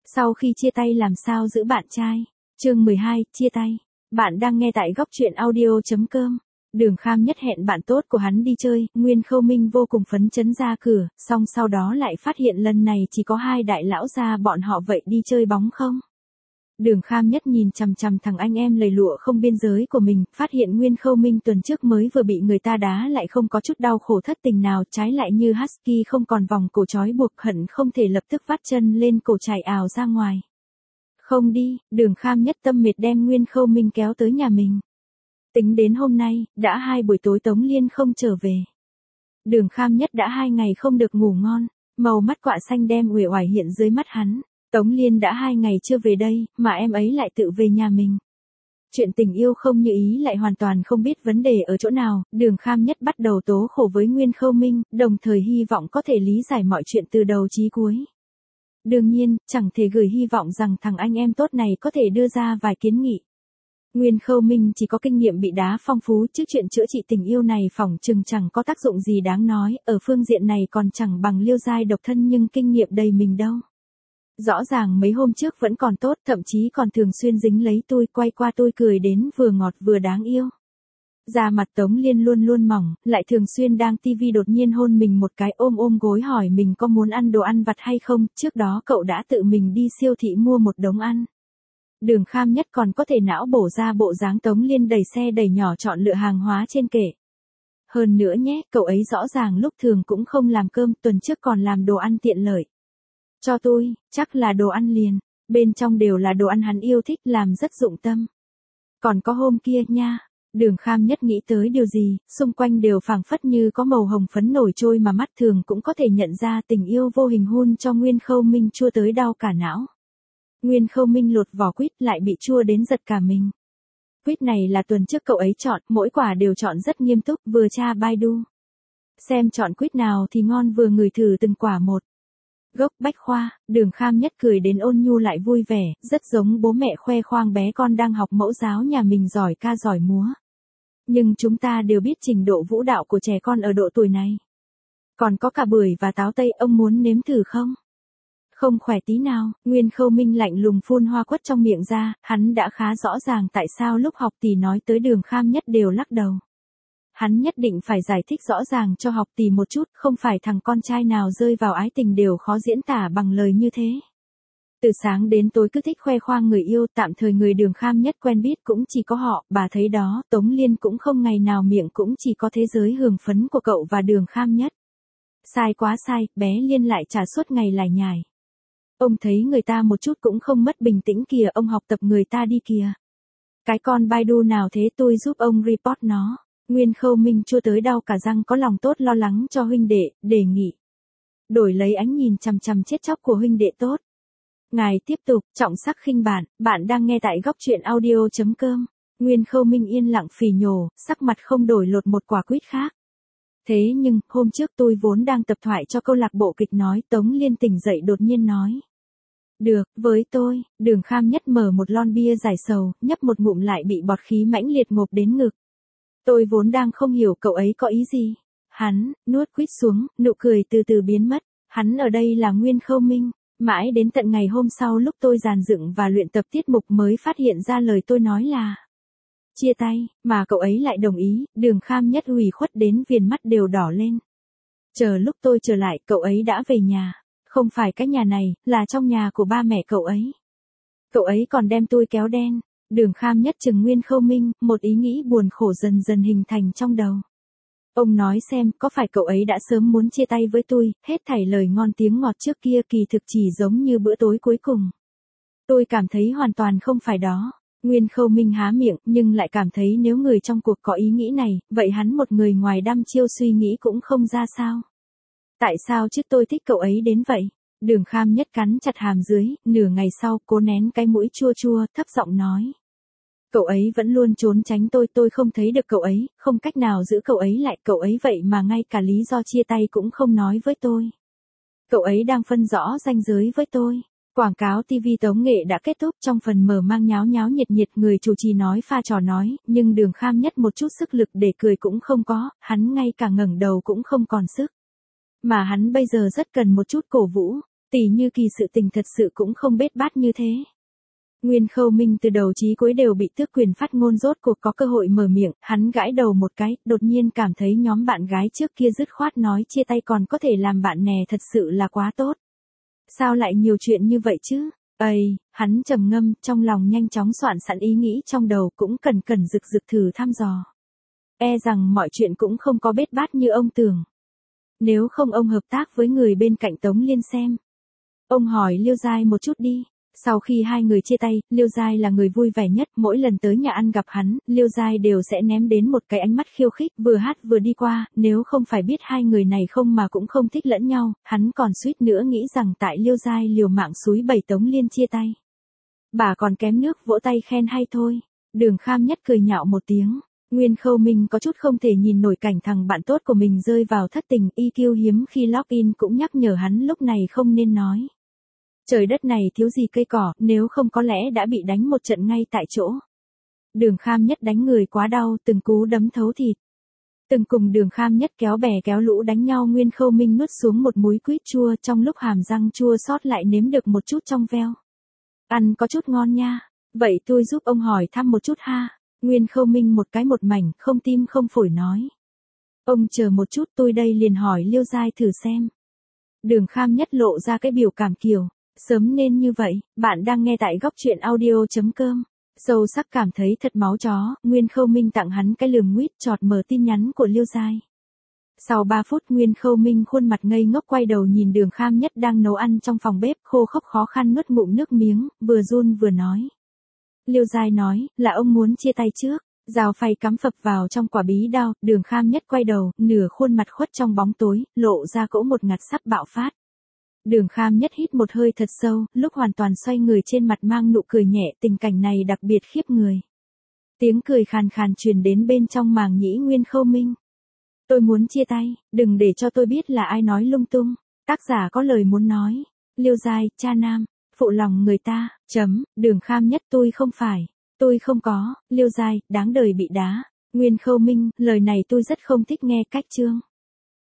Sau khi chia tay làm sao giữ bạn trai? Chương 12, chia tay. Bạn đang nghe tại góc truyện audio.com. Đường Kham Nhất hẹn bạn tốt của hắn đi chơi, Nguyên Khâu Minh vô cùng phấn chấn ra cửa, xong sau đó lại phát hiện lần này chỉ có hai đại lão gia bọn họ vậy đi chơi bóng không? Đường Kham Nhất nhìn chằm chằm thằng anh em lầy lụa không biên giới của mình, phát hiện Nguyên Khâu Minh tuần trước mới vừa bị người ta đá lại không có chút đau khổ thất tình nào, trái lại như husky không còn vòng cổ trói buộc, hận không thể lập tức vắt chân lên cổ chạy ào ra ngoài. Không đi, Đường Kham Nhất tâm mệt đem Nguyên Khâu Minh kéo tới nhà mình. Tính đến hôm nay, đã 2 buổi tối Tống Liên không trở về. Đường Kham Nhất đã 2 ngày không được ngủ ngon, màu mắt quạ xanh đem uể oải hiện dưới mắt hắn. Tống Liên đã 2 ngày chưa về đây, mà em ấy lại tự về nhà mình. Chuyện tình yêu không như ý lại hoàn toàn không biết vấn đề ở chỗ nào, Đường Kham Nhất bắt đầu tố khổ với Nguyên Khâu Minh, đồng thời hy vọng có thể lý giải mọi chuyện từ đầu chí cuối. Đương nhiên, chẳng thể gửi hy vọng rằng thằng anh em tốt này có thể đưa ra vài kiến nghị. Nguyên Khâu Minh chỉ có kinh nghiệm bị đá phong phú, chứ chuyện chữa trị tình yêu này phỏng chừng chẳng có tác dụng gì đáng nói, ở phương diện này còn chẳng bằng Liêu Giai độc thân nhưng kinh nghiệm đầy mình đâu. Rõ ràng mấy hôm trước vẫn còn tốt, thậm chí còn thường xuyên dính lấy tôi, quay qua tôi cười đến vừa ngọt vừa đáng yêu. Da mặt Tống Liên luôn luôn mỏng, lại thường xuyên đang tivi đột nhiên hôn mình một cái, ôm gối hỏi mình có muốn ăn đồ ăn vặt hay không, trước đó cậu đã tự mình đi siêu thị mua một đống ăn. Đường Kham Nhất còn có thể não bổ ra bộ dáng Tống Liên đẩy xe đẩy nhỏ chọn lựa hàng hóa trên kệ. Hơn nữa nhé, cậu ấy rõ ràng lúc thường cũng không làm cơm, tuần trước còn làm đồ ăn tiện lợi. Cho tôi, chắc là đồ ăn liền, bên trong đều là đồ ăn hắn yêu thích, làm rất dụng tâm. Còn có hôm kia nha, Đường Kham Nhất nghĩ tới điều gì, xung quanh đều phảng phất như có màu hồng phấn nổi trôi mà mắt thường cũng có thể nhận ra tình yêu vô hình hun cho Nguyên Khâu Minh chua tới đau cả não. Nguyên Khâu Minh lột vỏ quýt lại bị chua đến giật cả mình. Quýt này là tuần trước cậu ấy chọn, mỗi quả đều chọn rất nghiêm túc, vừa tra Baidu. Xem chọn quýt nào thì ngon vừa ngửi thử từng quả một. Gốc bách khoa, Đường Kham Nhất cười đến ôn nhu lại vui vẻ, rất giống bố mẹ khoe khoang bé con đang học mẫu giáo nhà mình giỏi ca giỏi múa. Nhưng chúng ta đều biết trình độ vũ đạo của trẻ con ở độ tuổi này. Còn có cả bưởi và táo tây, ông muốn nếm thử không? Không khỏe tí nào, Nguyên Khâu Minh lạnh lùng phun hoa quất trong miệng ra, hắn đã khá rõ ràng tại sao lúc học tỷ nói tới Đường Kham Nhất đều lắc đầu. Hắn nhất định phải giải thích rõ ràng cho học tỷ một chút, không phải thằng con trai nào rơi vào ái tình đều khó diễn tả bằng lời như thế. Từ sáng đến tối cứ thích khoe khoang người yêu, tạm thời người Đường Kham Nhất quen biết cũng chỉ có họ, bà thấy đó, Tống Liên cũng không ngày nào miệng cũng chỉ có thế giới hưởng phấn của cậu và Đường Kham Nhất. Sai quá sai, bé Liên lại trả suốt ngày lải nhải. Ông thấy người ta một chút cũng không mất bình tĩnh kìa, ông học tập người ta đi kìa. Cái con Baidu nào thế, tôi giúp ông report nó. Nguyên Khâu Minh chua tới đau cả răng, có lòng tốt lo lắng cho huynh đệ, đề nghị. Đổi lấy ánh nhìn chằm chằm chết chóc của huynh đệ tốt. Ngài tiếp tục, trọng sắc khinh bạn đang nghe tại góc truyện audio.com. Nguyên Khâu Minh yên lặng phì nhổ, sắc mặt không đổi lột một quả quýt khác. Thế nhưng, hôm trước tôi vốn đang tập thoại cho câu lạc bộ kịch nói, Tống Liên tỉnh dậy đột nhiên nói. Được, với tôi, Đường Kham Nhất mở một lon bia giải sầu, nhấp một ngụm lại bị bọt khí mãnh liệt ngộp đến ngực. Tôi vốn đang không hiểu cậu ấy có ý gì. Hắn, nuốt quýt xuống, nụ cười từ từ biến mất. Hắn ở đây là Nguyên Khâu Minh. Mãi đến tận ngày hôm sau lúc tôi dàn dựng và luyện tập tiết mục mới phát hiện ra lời tôi nói là chia tay, mà cậu ấy lại đồng ý. Đường Kham Nhất ủy khuất đến viền mắt đều đỏ lên. Chờ lúc tôi trở lại, cậu ấy đã về nhà. Không phải cái nhà này, là trong nhà của ba mẹ cậu ấy. Cậu ấy còn đem tôi kéo đen. Đường Kham Nhất chừng Nguyên Khâu Minh, một ý nghĩ buồn khổ dần dần hình thành trong đầu. Ông nói xem, có phải cậu ấy đã sớm muốn chia tay với tôi, hết thảy lời ngon tiếng ngọt trước kia kỳ thực chỉ giống như bữa tối cuối cùng. Tôi cảm thấy hoàn toàn không phải đó. Nguyên Khâu Minh há miệng, nhưng lại cảm thấy nếu người trong cuộc có ý nghĩ này, vậy hắn một người ngoài đăm chiêu suy nghĩ cũng không ra sao. Tại sao chứ tôi thích cậu ấy đến vậy? Đường Kham Nhất cắn chặt hàm dưới, nửa ngày sau cố nén cái mũi chua chua, thấp giọng nói. Cậu ấy vẫn luôn trốn tránh tôi không thấy được cậu ấy, không cách nào giữ cậu ấy lại, cậu ấy vậy mà ngay cả lý do chia tay cũng không nói với tôi. Cậu ấy đang phân rõ ranh giới với tôi. Quảng cáo TV tống nghệ đã kết thúc, trong phần mở mang nháo nháo nhiệt người chủ trì nói pha trò nói, nhưng Đường Kham Nhất một chút sức lực để cười cũng không có, hắn ngay cả ngẩng đầu cũng không còn sức. Mà hắn bây giờ rất cần một chút cổ vũ. Tỷ Như Kỳ sự tình thật sự cũng không bết bát như thế. Nguyên Khâu Minh từ đầu chí cuối đều bị tước quyền phát ngôn, rốt cuộc có cơ hội mở miệng, hắn gãi đầu một cái, đột nhiên cảm thấy nhóm bạn gái trước kia dứt khoát nói chia tay còn có thể làm bạn nè thật sự là quá tốt. Sao lại nhiều chuyện như vậy chứ? Hắn trầm ngâm, trong lòng nhanh chóng soạn sẵn ý nghĩ trong đầu, cũng cẩn cẩn rực rực thử thăm dò. E rằng mọi chuyện cũng không có bết bát như ông tưởng. Nếu không ông hợp tác với người bên cạnh Tống Liên xem. Ông hỏi Liêu Giai một chút đi. Sau khi hai người chia tay, Liêu Giai là người vui vẻ nhất, mỗi lần tới nhà ăn gặp hắn, Liêu Giai đều sẽ ném đến một cái ánh mắt khiêu khích, vừa hát vừa đi qua, nếu không phải biết hai người này không mà cũng không thích lẫn nhau, hắn còn suýt nữa nghĩ rằng tại Liêu Giai liều mạng xúi bẩy Tống Liên chia tay. Bà còn kém nước vỗ tay khen hay thôi. Đường Kham Nhất cười nhạo một tiếng. Nguyên Khâu Minh có chút không thể nhìn nổi cảnh thằng bạn tốt của mình rơi vào thất tình, EQ hiếm khi login cũng nhắc nhở hắn lúc này không nên nói. Trời đất này thiếu gì cây cỏ, nếu không có lẽ đã bị đánh một trận ngay tại chỗ. Đường Kham Nhất đánh người quá đau, từng cú đấm thấu thịt. Từng cùng Đường Kham Nhất kéo bè kéo lũ đánh nhau, Nguyên Khâu Minh nuốt xuống một múi quýt chua, trong lúc hàm răng chua xót lại nếm được một chút trong veo. Ăn có chút ngon nha. Vậy tôi giúp ông hỏi thăm một chút ha. Nguyên Khâu Minh một cái một mảnh, không tim không phổi nói. Ông chờ một chút, tôi đây liền hỏi Liêu Giai thử xem. Đường Kham Nhất lộ ra cái biểu cảm kiểu. Sớm nên như vậy, bạn đang nghe tại góc truyện audio.com. Sâu sắc cảm thấy thật máu chó, Nguyên Khâu Minh tặng hắn cái lườm nguyết chọt mở tin nhắn của Liêu Giai. Sau 3 phút Nguyên Khâu Minh khuôn mặt ngây ngốc quay đầu nhìn Đường Kham Nhất đang nấu ăn trong phòng bếp, khô khốc khó khăn nuốt ngụm nước miếng, vừa run vừa nói. Liêu Giai nói, là ông muốn chia tay trước. Dao phay cắm phập vào trong quả bí đao, Đường Kham Nhất quay đầu, nửa khuôn mặt khuất trong bóng tối, lộ ra cỗ một ngạt sắp bạo phát. Đường Kham Nhất hít một hơi thật sâu, lúc hoàn toàn xoay người trên mặt mang nụ cười nhẹ, tình cảnh này đặc biệt khiếp người. Tiếng cười khàn khàn truyền đến bên trong màng nhĩ Nguyên Khâu Minh. Tôi muốn chia tay, đừng để cho tôi biết là ai nói lung tung. Tác giả có lời muốn nói. Liêu Giai, cha nam, phụ lòng người ta, Đường Kham Nhất tôi không có, Liêu Giai, đáng đời bị đá. Nguyên Khâu Minh, lời này tôi rất không thích nghe, cách chương.